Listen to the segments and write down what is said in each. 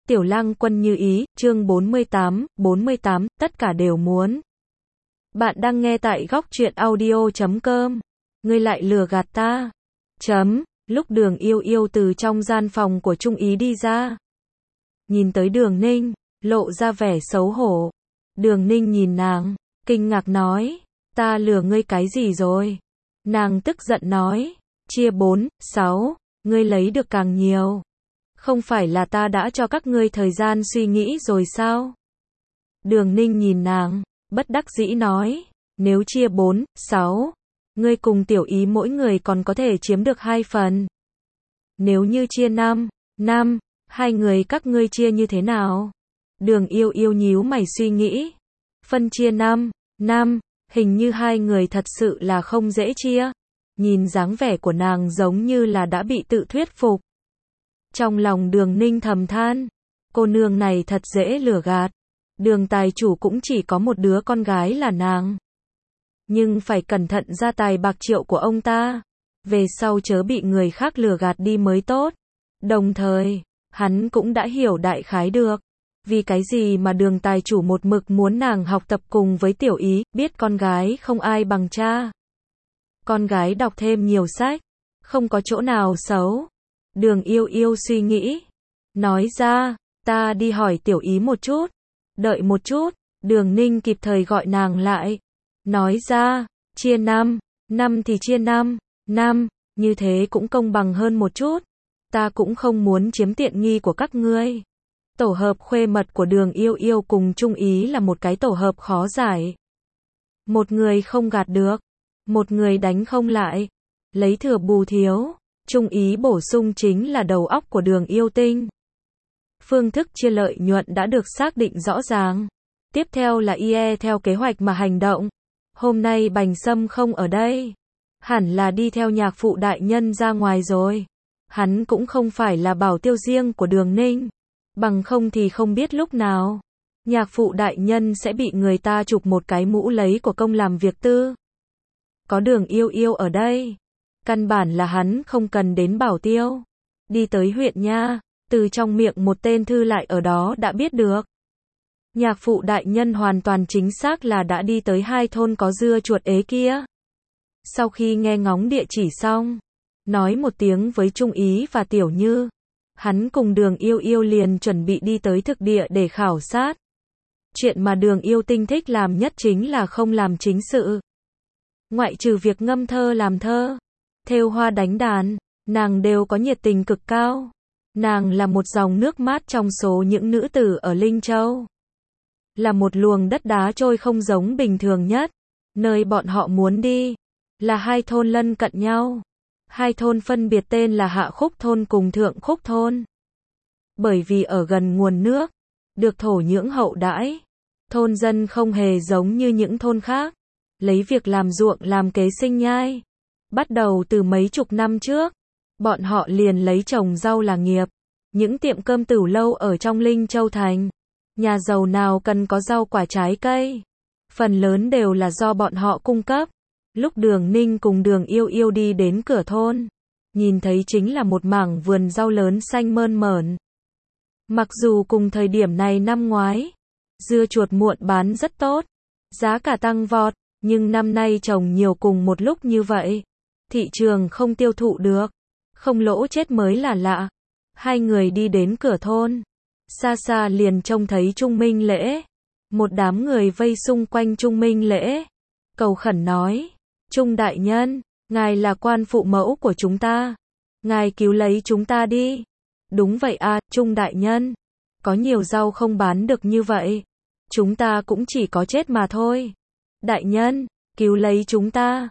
Tiểu Lang Quân như ý, chương 48, tất cả đều muốn. Bạn đang nghe tại góc truyện audio.com. Ngươi lại lừa gạt ta. Lúc Đường Yêu Yêu từ trong gian phòng của Trung Ý đi ra. Nhìn tới Đường Ninh, lộ ra vẻ xấu hổ. Đường Ninh nhìn nàng, kinh ngạc nói, ta lừa ngươi cái gì rồi? Nàng tức giận nói, chia 4, 6, ngươi lấy được càng nhiều. Không phải là ta đã cho các ngươi thời gian suy nghĩ rồi sao? Đường Ninh nhìn nàng, bất đắc dĩ nói, nếu chia 4, 6, ngươi cùng Tiểu Ý mỗi người còn có thể chiếm được 2 phần. Nếu như chia 5, hai người các ngươi chia như thế nào? Đường Yêu Yêu nhíu mày suy nghĩ. Phân chia 5, hình như hai người thật sự là không dễ chia. Nhìn dáng vẻ của nàng giống như là đã bị tự thuyết phục. Trong lòng Đường Ninh thầm than, cô nương này thật dễ lừa gạt. Đường tài chủ cũng chỉ có một đứa con gái là nàng. Nhưng phải cẩn thận gia tài bạc triệu của ông ta. Về sau chớ bị người khác lừa gạt đi mới tốt. Đồng thời, hắn cũng đã hiểu đại khái được. Vì cái gì mà Đường tài chủ một mực muốn nàng học tập cùng với Tiểu Ý, biết con gái không ai bằng cha. Con gái đọc thêm nhiều sách, không có chỗ nào xấu. Đường Yêu Yêu suy nghĩ, nói ra, ta đi hỏi Tiểu Ý một chút. Đợi một chút, Đường Ninh kịp thời gọi nàng lại. Nói ra, chia 5 thì chia 5, như thế cũng công bằng hơn một chút. Ta cũng không muốn chiếm tiện nghi của các ngươi. Tổ hợp khuê mật của Đường Yêu Yêu cùng Trung Ý là một cái tổ hợp khó giải. Một người không gạt được, một người đánh không lại, lấy thừa bù thiếu. Trung Ý bổ sung chính là đầu óc của Đường Yêu Tinh. Phương thức chia lợi nhuận đã được xác định rõ ràng. Tiếp theo là IE theo kế hoạch mà hành động. Hôm nay Bành Sâm không ở đây. Hẳn là đi theo nhạc phụ đại nhân ra ngoài rồi. Hắn cũng không phải là bảo tiêu riêng của Đường Ninh. Bằng không thì không biết lúc nào nhạc phụ đại nhân sẽ bị người ta chụp một cái mũ lấy của công làm việc tư. Có Đường Yêu Yêu ở đây, căn bản là hắn không cần đến bảo tiêu. Đi tới huyện nha, từ trong miệng một tên thư lại ở đó đã biết được. Nhạc phụ đại nhân hoàn toàn chính xác là đã đi tới 2 thôn có dưa chuột ế kia. Sau khi nghe ngóng địa chỉ xong, nói một tiếng với Trung Ý và Tiểu Như, hắn cùng Đường Yêu Yêu liền chuẩn bị đi tới thực địa để khảo sát. Chuyện mà Đường Yêu Tinh thích làm nhất chính là không làm chính sự. Ngoại trừ việc ngâm thơ làm thơ, thêu hoa đánh đàn, nàng đều có nhiệt tình cực cao. Nàng là một dòng nước mát trong số những nữ tử ở Linh Châu. Là một luồng đất đá trôi không giống bình thường nhất. Nơi bọn họ muốn đi là 2 thôn lân cận nhau. 2 thôn phân biệt tên là Hạ Khúc Thôn cùng Thượng Khúc Thôn. Bởi vì ở gần nguồn nước, được thổ nhưỡng hậu đãi, thôn dân không hề giống như những thôn khác, lấy việc làm ruộng làm kế sinh nhai. Bắt đầu từ mấy chục năm trước, bọn họ liền lấy trồng rau là nghiệp. Những tiệm cơm tửu lâu ở trong Linh Châu Thành, nhà giàu nào cần có rau quả trái cây, phần lớn đều là do bọn họ cung cấp. Lúc Đường Ninh cùng Đường Yêu Yêu đi đến cửa thôn, nhìn thấy chính là một mảng vườn rau lớn xanh mơn mởn. Mặc dù cùng thời điểm này năm ngoái, dưa chuột muộn bán rất tốt, giá cả tăng vọt, nhưng năm nay trồng nhiều cùng một lúc như vậy, thị trường không tiêu thụ được, không lỗ chết mới là lạ. Hai người đi đến cửa thôn, xa xa liền trông thấy Trung Minh Lễ. Một đám người vây xung quanh Trung Minh Lễ, cầu khẩn nói, Trung đại nhân, ngài là quan phụ mẫu của chúng ta, ngài cứu lấy chúng ta đi. Đúng vậy à, Trung đại nhân, có nhiều rau không bán được như vậy, chúng ta cũng chỉ có chết mà thôi. Đại nhân, cứu lấy chúng ta,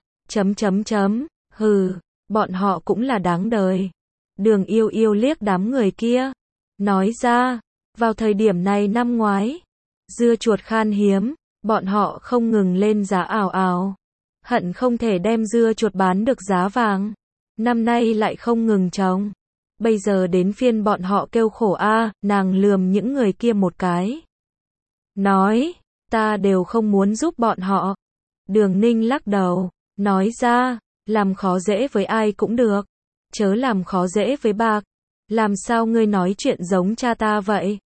hừ, bọn họ cũng là đáng đời. Đường Yêu Yêu liếc đám người kia, nói ra, vào thời điểm này năm ngoái, dưa chuột khan hiếm, bọn họ không ngừng lên giá ảo ảo, hận không thể đem dưa chuột bán được giá vàng. Năm nay lại không ngừng trồng, bây giờ đến phiên bọn họ kêu khổ a. Nàng lườm những người kia một cái, nói, ta đều không muốn giúp bọn họ. Đường Ninh lắc đầu, nói ra, làm khó dễ với ai cũng được, chớ làm khó dễ với bạc. Làm sao ngươi nói chuyện giống cha ta vậy?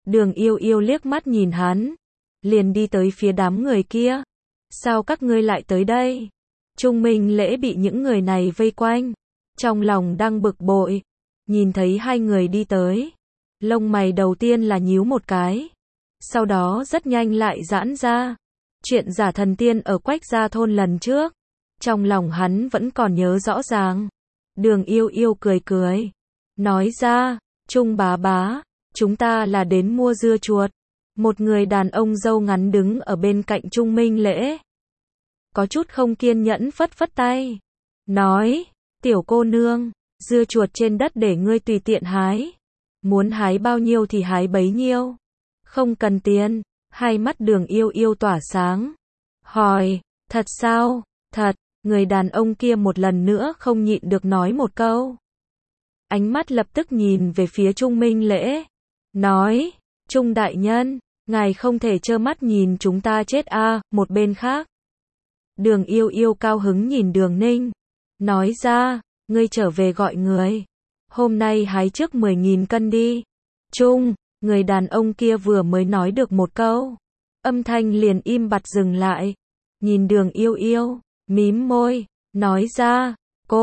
Đường Yêu Yêu liếc mắt nhìn hắn, liền đi tới phía đám người kia. Sao các ngươi lại tới đây? Trung Minh Lễ bị những người này vây quanh, trong lòng đang bực bội, nhìn thấy hai người đi tới, lông mày đầu tiên là nhíu một cái, sau đó rất nhanh lại giãn ra. Chuyện giả thần tiên ở Quách Gia thôn lần trước, trong lòng hắn vẫn còn nhớ rõ ràng. Đường Yêu Yêu cười cười, nói ra, Trung bá bá, chúng ta là đến mua dưa chuột. Một người đàn ông râu ngắn đứng ở bên cạnh Trung Minh Lễ, có chút không kiên nhẫn phất phất tay, nói, tiểu cô nương, dưa chuột trên đất để ngươi tùy tiện hái, muốn hái bao nhiêu thì hái bấy nhiêu, không cần tiền. Hai mắt Đường Yêu Yêu tỏa sáng, hỏi, thật sao? Thật. Người đàn ông kia một lần nữa không nhịn được nói một câu. Ánh mắt lập tức nhìn về phía Trung Minh Lễ, nói, Trung đại nhân, ngài không thể trơ mắt nhìn chúng ta chết a. Một bên khác, Đường Yêu Yêu cao hứng nhìn Đường Ninh, nói ra, ngươi trở về gọi người, hôm nay hái trước 10.000 cân đi. Trung, người đàn ông kia vừa mới nói được một câu, âm thanh liền im bặt dừng lại, nhìn Đường Yêu Yêu, mím môi, nói ra,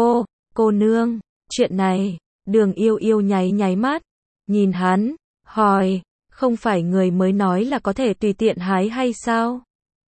cô nương, chuyện này. Đường Yêu Yêu nháy nháy mắt, nhìn hắn, hỏi, không phải người mới nói là có thể tùy tiện hái hay sao?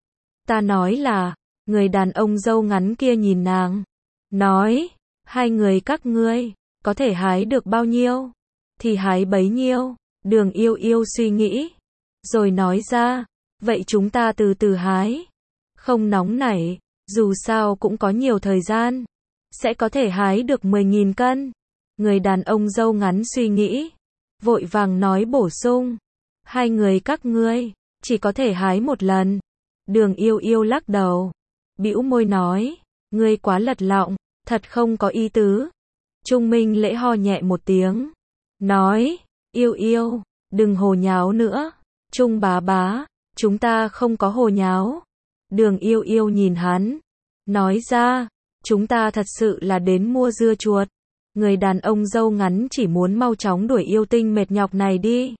Ta nói là, người đàn ông râu ngắn kia nhìn nàng, nói, hai người các ngươi, có thể hái được bao nhiêu, thì hái bấy nhiêu. Đường Yêu Yêu suy nghĩ, rồi nói ra, vậy chúng ta từ từ hái, không nóng nảy, dù sao cũng có nhiều thời gian, sẽ có thể hái được 10.000 cân. Người đàn ông râu ngắn suy nghĩ, vội vàng nói bổ sung, hai người các ngươi, chỉ có thể hái một lần. Đường Yêu Yêu lắc đầu, bĩu môi nói, ngươi quá lật lọng, thật không có ý tứ. Trung Minh Lễ ho nhẹ một tiếng, nói, Yêu Yêu, đừng hồ nháo nữa. Trung bá bá, chúng ta không có hồ nháo. Đường Yêu Yêu nhìn hắn, nói ra, chúng ta thật sự là đến mua dưa chuột. Người đàn ông râu ngắn chỉ muốn mau chóng đuổi yêu tinh mệt nhọc này đi.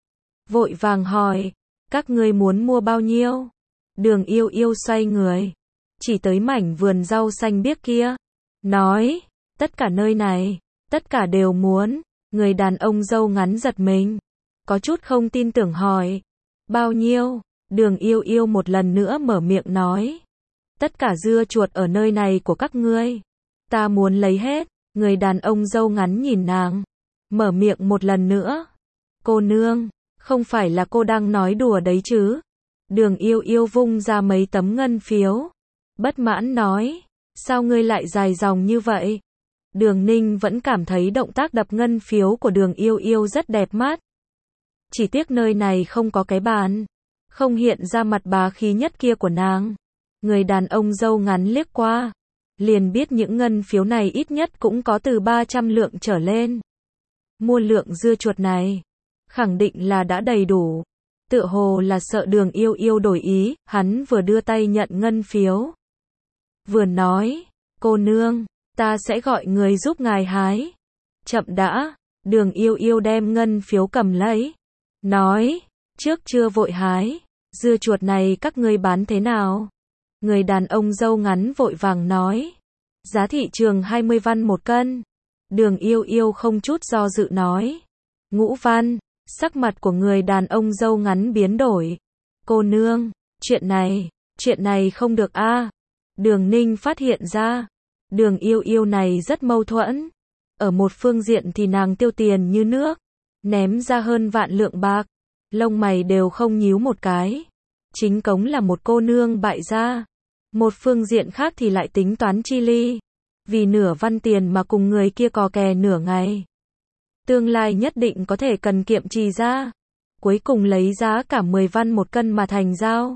Vội vàng hỏi, các ngươi muốn mua bao nhiêu? Đường Yêu Yêu xoay người, chỉ tới mảnh vườn rau xanh biếc kia, nói, tất cả nơi này, tất cả đều muốn. Người đàn ông râu ngắn giật mình, có chút không tin tưởng hỏi, bao nhiêu? Đường Yêu Yêu một lần nữa mở miệng nói, tất cả dưa chuột ở nơi này của các ngươi, ta muốn lấy hết. Người đàn ông râu ngắn nhìn nàng, mở miệng một lần nữa, cô nương, không phải là cô đang nói đùa đấy chứ? Đường Yêu Yêu vung ra mấy tấm ngân phiếu, bất mãn nói, sao ngươi lại dài dòng như vậy? Đường Ninh vẫn cảm thấy động tác đập ngân phiếu của Đường Yêu Yêu rất đẹp mắt. Chỉ tiếc nơi này không có cái bàn, không hiện ra mặt bá khí nhất kia của nàng. Người đàn ông râu ngắn liếc qua, liền biết những ngân phiếu này ít nhất cũng có từ 300 lượng trở lên. Mua lượng dưa chuột này, khẳng định là đã đầy đủ. Tựa hồ là sợ Đường Yêu Yêu đổi ý, hắn vừa đưa tay nhận ngân phiếu, vừa nói, cô nương, ta sẽ gọi người giúp ngài hái. Chậm đã. Đường Yêu Yêu đem ngân phiếu cầm lấy, nói, trước chưa vội hái, dưa chuột này các ngươi bán thế nào? Người đàn ông râu ngắn vội vàng nói, giá thị trường 20 văn một cân. Đường Yêu Yêu không chút do dự nói, ngũ văn. Sắc mặt của người đàn ông râu ngắn biến đổi. Cô nương, chuyện này không được a. Đường Ninh phát hiện ra, Đường Yêu Yêu này rất mâu thuẫn. Ở một phương diện thì nàng tiêu tiền như nước, ném ra hơn vạn lượng bạc, lông mày đều không nhíu một cái. Chính cống là một cô nương bại gia. Một phương diện khác thì lại tính toán chi ly, vì nửa văn tiền mà cùng người kia cò kè nửa ngày. Tương lai nhất định có thể cần kiệm trì ra, cuối cùng lấy giá cả 10 văn một cân mà thành giao.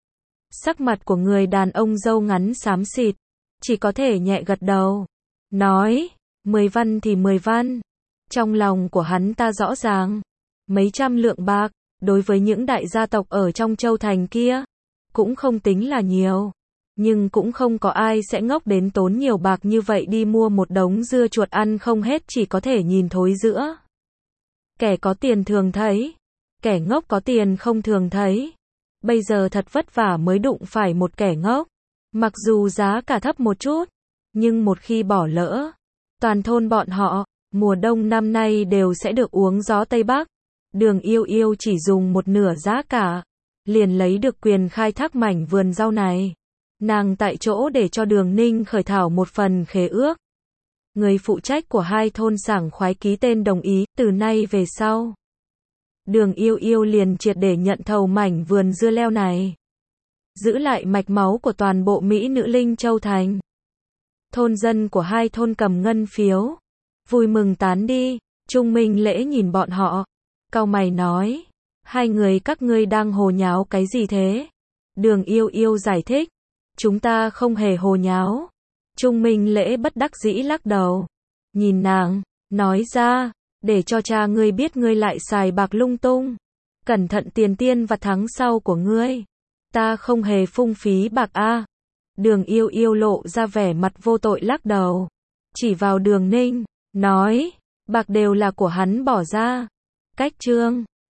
Sắc mặt của người đàn ông râu ngắn xám xịt, chỉ có thể nhẹ gật đầu, nói, 10 văn thì 10 văn. Trong lòng của hắn ta rõ ràng, mấy trăm lượng bạc, đối với những đại gia tộc ở trong châu thành kia, cũng không tính là nhiều. Nhưng cũng không có ai sẽ ngốc đến tốn nhiều bạc như vậy đi mua một đống dưa chuột ăn không hết, chỉ có thể nhìn thối giữa. Kẻ có tiền thường thấy, Kẻ ngốc có tiền không thường thấy. Bây giờ thật vất vả mới đụng phải một kẻ ngốc. Mặc dù giá cả thấp một chút, nhưng một khi bỏ lỡ, toàn thôn bọn họ, mùa đông năm nay đều sẽ được uống gió Tây Bắc. Đường Yêu Yêu chỉ dùng một nửa giá cả, liền lấy được quyền khai thác mảnh vườn rau này. Nàng tại chỗ để cho Đường Ninh khởi thảo một phần khế ước. Người phụ trách của hai thôn sảng khoái ký tên đồng ý, từ nay về sau. Đường Yêu Yêu liền triệt để nhận thầu mảnh vườn dưa leo này. Giữ lại mạch máu của toàn bộ Mỹ nữ Linh Châu Thành. Thôn dân của hai thôn cầm ngân phiếu. Vui mừng tán đi. Trung Minh Lễ nhìn bọn họ. Cau mày nói. Hai người các ngươi đang hồ nháo cái gì thế? Đường Yêu Yêu giải thích. Chúng ta không hề hồ nháo. Trung Minh Lễ bất đắc dĩ lắc đầu. Nhìn nàng, nói ra, để cho cha ngươi biết ngươi lại xài bạc lung tung. Cẩn thận tiền tiên và tháng sau của ngươi. Ta không hề phung phí bạc a. Đường Yêu Yêu lộ ra vẻ mặt vô tội lắc đầu. Chỉ vào Đường Ninh, nói, bạc đều là của hắn bỏ ra. Cách chương